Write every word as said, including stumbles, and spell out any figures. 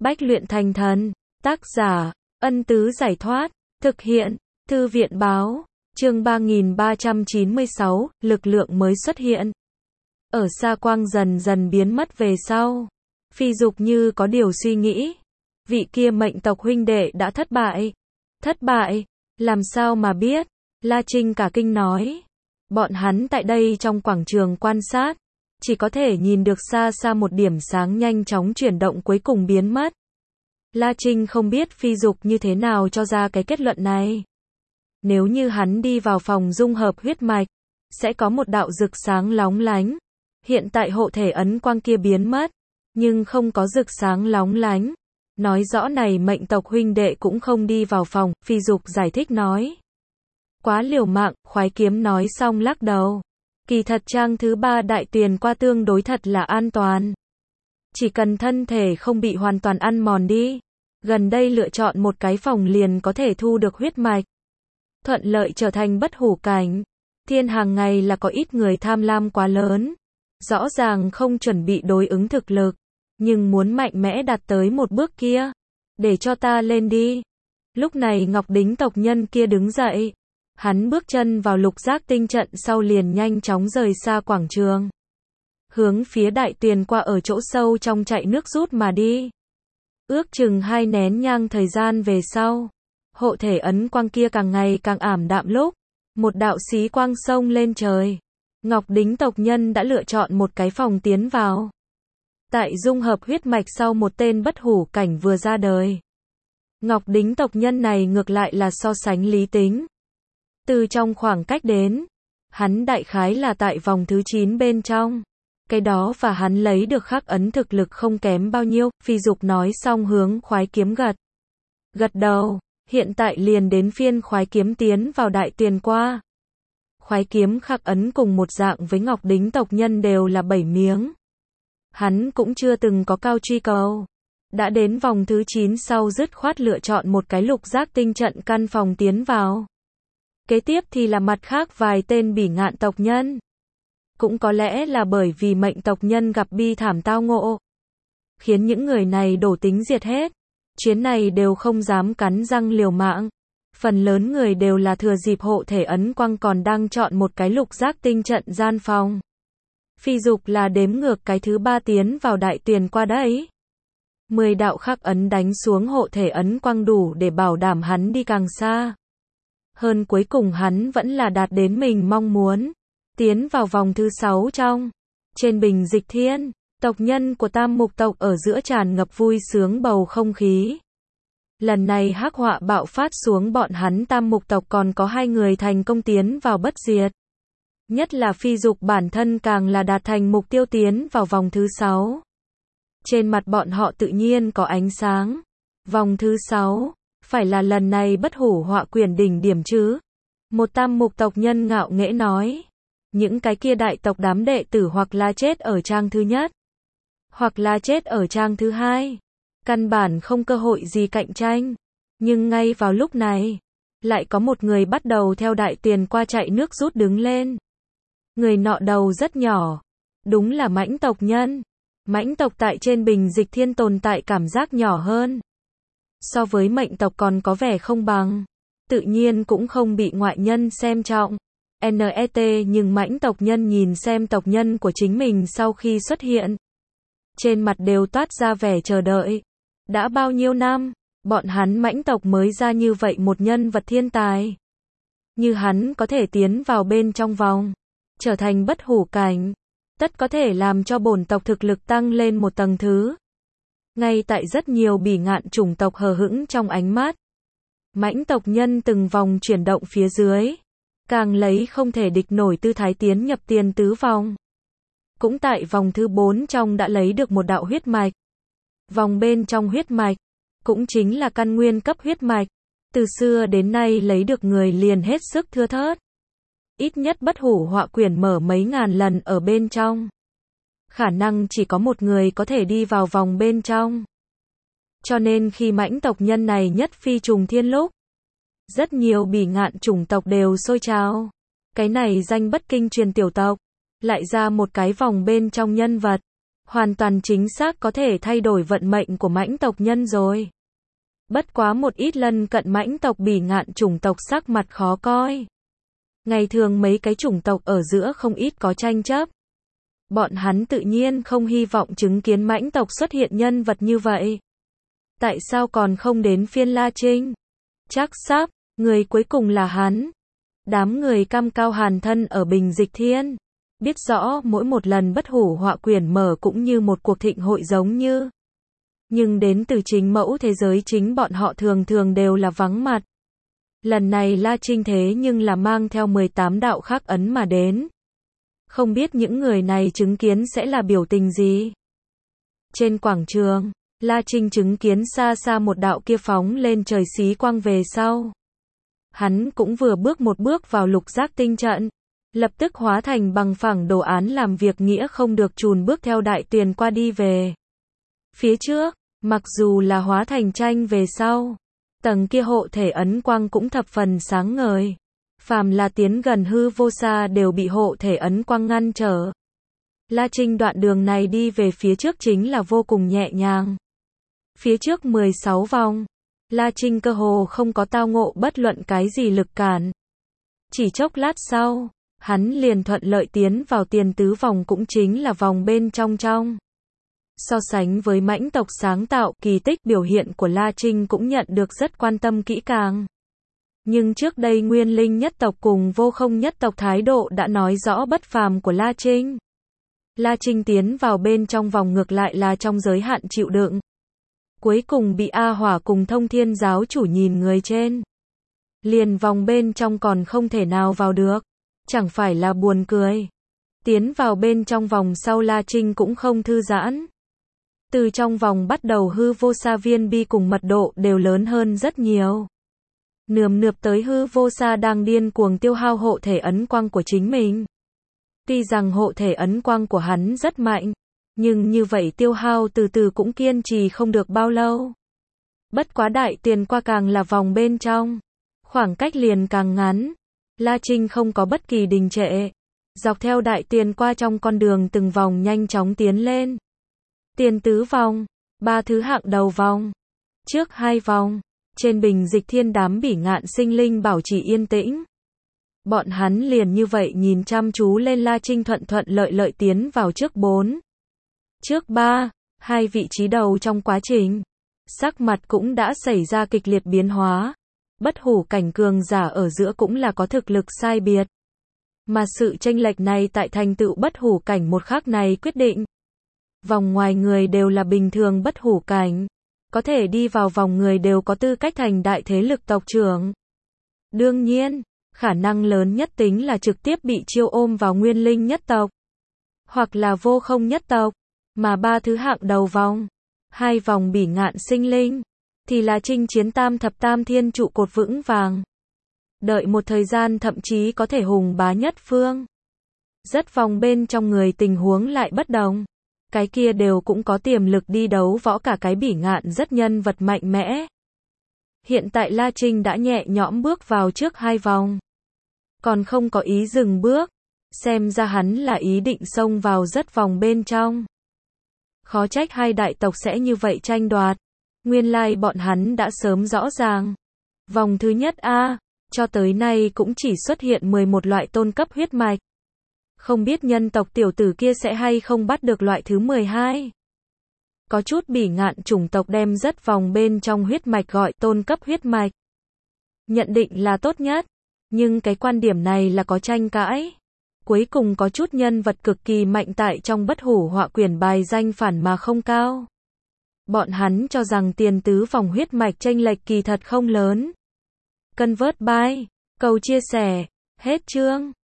Bách luyện thành thần. Tác giả, Ân Tứ Giải Thoát. Thực hiện, Thư viện Báo. Chương ba nghìn ba trăm chín mươi sáu, lực lượng mới xuất hiện. Ở xa quang dần dần biến mất về sau. Phi Dục như có điều suy nghĩ. Vị kia mệnh tộc huynh đệ đã thất bại. Thất bại? Làm sao mà biết? La Trinh cả kinh nói. Bọn hắn tại đây trong quảng trường quan sát. Chỉ có thể nhìn được xa xa một điểm sáng nhanh chóng chuyển động cuối cùng biến mất. La Trinh không biết Phi Dục như thế nào cho ra cái kết luận này. Nếu như hắn đi vào phòng dung hợp huyết mạch, sẽ có một đạo rực sáng lóng lánh. Hiện tại hộ thể ấn quang kia biến mất, nhưng không có rực sáng lóng lánh. Nói rõ này mệnh tộc huynh đệ cũng không đi vào phòng, Phi Dục giải thích nói. Quá liều mạng, khoái kiếm nói xong lắc đầu. Kỳ thật trang thứ ba đại tuyền qua tương đối thật là an toàn. Chỉ cần thân thể không bị hoàn toàn ăn mòn đi. Gần đây lựa chọn một cái phòng liền có thể thu được huyết mạch. Thuận lợi trở thành bất hủ cảnh. Thiên hàng ngày là có ít người tham lam quá lớn. Rõ ràng không chuẩn bị đối ứng thực lực. Nhưng muốn mạnh mẽ đạt tới một bước kia. Để cho ta lên đi. Lúc này Ngọc Đính tộc nhân kia đứng dậy. Hắn bước chân vào lục giác tinh trận sau liền nhanh chóng rời xa quảng trường. Hướng phía đại tuyền qua ở chỗ sâu trong chạy nước rút mà đi. Ước chừng hai nén nhang thời gian về sau. Hộ thể ấn quang kia càng ngày càng ảm đạm lúc. Một đạo xí quang sông lên trời. Ngọc Đính tộc nhân đã lựa chọn một cái phòng tiến vào. Tại dung hợp huyết mạch sau một tên bất hủ cảnh vừa ra đời. Ngọc Đính tộc nhân này ngược lại là so sánh lý tính. Từ trong khoảng cách đến, hắn đại khái là tại vòng thứ chín bên trong. Cái đó và hắn lấy được khắc ấn thực lực không kém bao nhiêu, Phi Dục nói xong hướng khoái kiếm gật. Gật đầu, hiện tại liền đến phiên khoái kiếm tiến vào đại tuyền qua. Khoái kiếm khắc ấn cùng một dạng với Ngọc Đính tộc nhân đều là bảy miếng. Hắn cũng chưa từng có cao truy cầu. Đã đến vòng thứ chín sau dứt khoát lựa chọn một cái lục giác tinh trận căn phòng tiến vào. Kế tiếp thì là mặt khác vài tên bỉ ngạn tộc nhân. Cũng có lẽ là bởi vì mệnh tộc nhân gặp bi thảm tao ngộ. Khiến những người này đổ tính diệt hết. Chuyến này đều không dám cắn răng liều mạng. Phần lớn người đều là thừa dịp hộ thể ấn quang còn đang chọn một cái lục giác tinh trận gian phòng. Phi Dục là đếm ngược cái thứ ba tiến vào đại tuyền qua đấy. Mười đạo khắc ấn đánh xuống hộ thể ấn quang đủ để bảo đảm hắn đi càng xa. Hơn cuối cùng hắn vẫn là đạt đến mình mong muốn. Tiến vào vòng thứ sáu trong. Trên bình dịch thiên, tộc nhân của Tam Mục tộc ở giữa tràn ngập vui sướng bầu không khí. Lần này hắc họa bạo phát xuống bọn hắn Tam Mục tộc còn có hai người thành công tiến vào bất diệt. Nhất là Phi Dục bản thân càng là đạt thành mục tiêu tiến vào vòng thứ sáu. Trên mặt bọn họ tự nhiên có ánh sáng. Vòng thứ sáu, phải là lần này bất hủ họa quyền đỉnh điểm chứ? Một Tam Mục tộc nhân ngạo nghễ nói. Những cái kia đại tộc đám đệ tử hoặc là chết ở trang thứ nhất, hoặc là chết ở trang thứ hai. Căn bản không cơ hội gì cạnh tranh. Nhưng ngay vào lúc này, lại có một người bắt đầu theo đại tuyền qua chạy nước rút đứng lên. Người nọ đầu rất nhỏ. Đúng là mãnh tộc nhân. Mãnh tộc tại trên bình dịch thiên tồn tại cảm giác nhỏ hơn. So với mệnh tộc còn có vẻ không bằng. Tự nhiên cũng không bị ngoại nhân xem trọng. Net nhưng mãnh tộc nhân nhìn xem tộc nhân của chính mình sau khi xuất hiện. Trên mặt đều toát ra vẻ chờ đợi. Đã bao nhiêu năm, bọn hắn mãnh tộc mới ra như vậy một nhân vật thiên tài. Như hắn có thể tiến vào bên trong vòng, trở thành bất hủ cảnh. Tất có thể làm cho bổn tộc thực lực tăng lên một tầng thứ. Ngay tại rất nhiều bỉ ngạn chủng tộc hờ hững trong ánh mắt. Mãnh tộc nhân từng vòng chuyển động phía dưới. Càng lấy không thể địch nổi tư thái tiến nhập tiền tứ vòng. Cũng tại vòng thứ bốn trong đã lấy được một đạo huyết mạch. Vòng bên trong huyết mạch, cũng chính là căn nguyên cấp huyết mạch. Từ xưa đến nay lấy được người liền hết sức thưa thớt. Ít nhất bất hủ họa quyển mở mấy ngàn lần ở bên trong. Khả năng chỉ có một người có thể đi vào vòng bên trong. Cho nên khi mãnh tộc nhân này nhất phi trùng thiên lúc, rất nhiều bỉ ngạn chủng tộc đều sôi trào. Cái này danh bất kinh truyền tiểu tộc, lại ra một cái vòng bên trong nhân vật. hoàn toàn chính xác có thể thay đổi vận mệnh của mãnh tộc nhân rồi. Bất quá một ít lân cận mãnh tộc bỉ ngạn chủng tộc sắc mặt khó coi. Ngày thường mấy cái chủng tộc ở giữa không ít có tranh chấp. Bọn hắn tự nhiên không hy vọng chứng kiến mãnh tộc xuất hiện nhân vật như vậy. Tại sao còn không đến phiên La Trinh? Chắc sắp, người cuối cùng là hắn. Đám người cam cao hàn thân ở Bình Dịch Thiên. Biết rõ mỗi một lần bất hủ họa quyển mở cũng như một cuộc thịnh hội giống như. Nhưng đến từ chính mẫu thế giới chính bọn họ thường thường đều là vắng mặt. Lần này La Trinh thế nhưng là mang theo mười tám đạo khắc ấn mà đến. Không biết những người này chứng kiến sẽ là biểu tình gì. Trên quảng trường, La Trinh chứng kiến xa xa một đạo kia phóng lên trời xí quang về sau. Hắn cũng vừa bước một bước vào lục giác tinh trận. Lập tức hóa thành bằng phẳng đồ án làm việc nghĩa không được chùn bước theo đại tuyền qua đi về. Phía trước, mặc dù là hóa thành tranh về sau, tầng kia hộ thể ấn quang cũng thập phần sáng ngời. Phàm là tiến gần hư vô xa đều bị hộ thể ấn quang ngăn trở. La Trinh đoạn đường này đi về phía trước chính là vô cùng nhẹ nhàng. Phía trước mười sáu vòng, La Trinh cơ hồ không có tao ngộ bất luận cái gì lực cản. Chỉ chốc lát sau, hắn liền thuận lợi tiến vào tiền tứ vòng cũng chính là vòng bên trong trong. So sánh với mãnh tộc sáng tạo kỳ tích biểu hiện của La Trinh cũng nhận được rất quan tâm kỹ càng. Nhưng trước đây Nguyên Linh nhất tộc cùng Vô Không nhất tộc thái độ đã nói rõ bất phàm của La Trinh. La Trinh tiến vào bên trong vòng ngược lại là trong giới hạn chịu đựng. Cuối cùng bị A Hỏa cùng Thông Thiên giáo chủ nhìn người trên. Liền vòng bên trong còn không thể nào vào được. Chẳng phải là buồn cười. Tiến vào bên trong vòng sau La Trinh cũng không thư giãn. Từ trong vòng bắt đầu hư vô sa viên bi cùng mật độ đều lớn hơn rất nhiều. Nườm nượp tới hư vô sa đang điên cuồng tiêu hao hộ thể ấn quang của chính mình. Tuy rằng hộ thể ấn quang của hắn rất mạnh, nhưng như vậy tiêu hao từ từ cũng kiên trì không được bao lâu. Bất quá đại tiền qua càng là vòng bên trong, khoảng cách liền càng ngắn. La Trinh không có bất kỳ đình trệ, dọc theo đại tiền qua trong con đường từng vòng nhanh chóng tiến lên. Tiền tứ vòng, ba thứ hạng đầu vòng, trước hai vòng, trên Bình Dịch Thiên đám bỉ ngạn sinh linh bảo trì yên tĩnh. Bọn hắn liền như vậy nhìn chăm chú lên La Trinh thuận thuận lợi lợi tiến vào trước bốn. Trước ba, hai vị trí đầu trong quá trình. Sắc mặt cũng đã xảy ra kịch liệt biến hóa. Bất hủ cảnh cường giả ở giữa cũng là có thực lực sai biệt. Mà sự chênh lệch này tại thành tựu bất hủ cảnh một khắc này quyết định. Vòng ngoài người đều là bình thường bất hủ cảnh. Có thể đi vào vòng người đều có tư cách thành đại thế lực tộc trưởng. Đương nhiên, khả năng lớn nhất tính là trực tiếp bị chiêu ôm vào Nguyên Linh nhất tộc. Hoặc là Vô Không nhất tộc. Mà ba thứ hạng đầu vòng, hai vòng bỉ ngạn sinh linh, thì là chinh chiến tam thập tam thiên trụ cột vững vàng. Đợi một thời gian thậm chí có thể hùng bá nhất phương. Rất vòng bên trong người tình huống lại bất đồng. Cái kia đều cũng có tiềm lực đi đấu võ cả cái bỉ ngạn rất nhân vật mạnh mẽ. Hiện tại La Trinh đã nhẹ nhõm bước vào trước hai vòng. Còn không có ý dừng bước. Xem ra hắn là ý định xông vào rất vòng bên trong. Khó trách hai đại tộc sẽ như vậy tranh đoạt. Nguyên lai bọn hắn đã sớm rõ ràng. Vòng thứ nhất A, cho tới nay cũng chỉ xuất hiện mười một loại tôn cấp huyết mạch. Không biết nhân tộc tiểu tử kia sẽ hay không bắt được loại thứ mười hai. Có chút bỉ ngạn chủng tộc đem rất vòng bên trong huyết mạch gọi tôn cấp huyết mạch. Nhận định là tốt nhất. Nhưng cái quan điểm này là có tranh cãi. Cuối cùng có chút nhân vật cực kỳ mạnh tại trong bất hủ họa quyển bài danh phản mà không cao. Bọn hắn cho rằng tiền tứ vòng huyết mạch chênh lệch kỳ thật không lớn. Convert by, cầu chia sẻ, hết chương.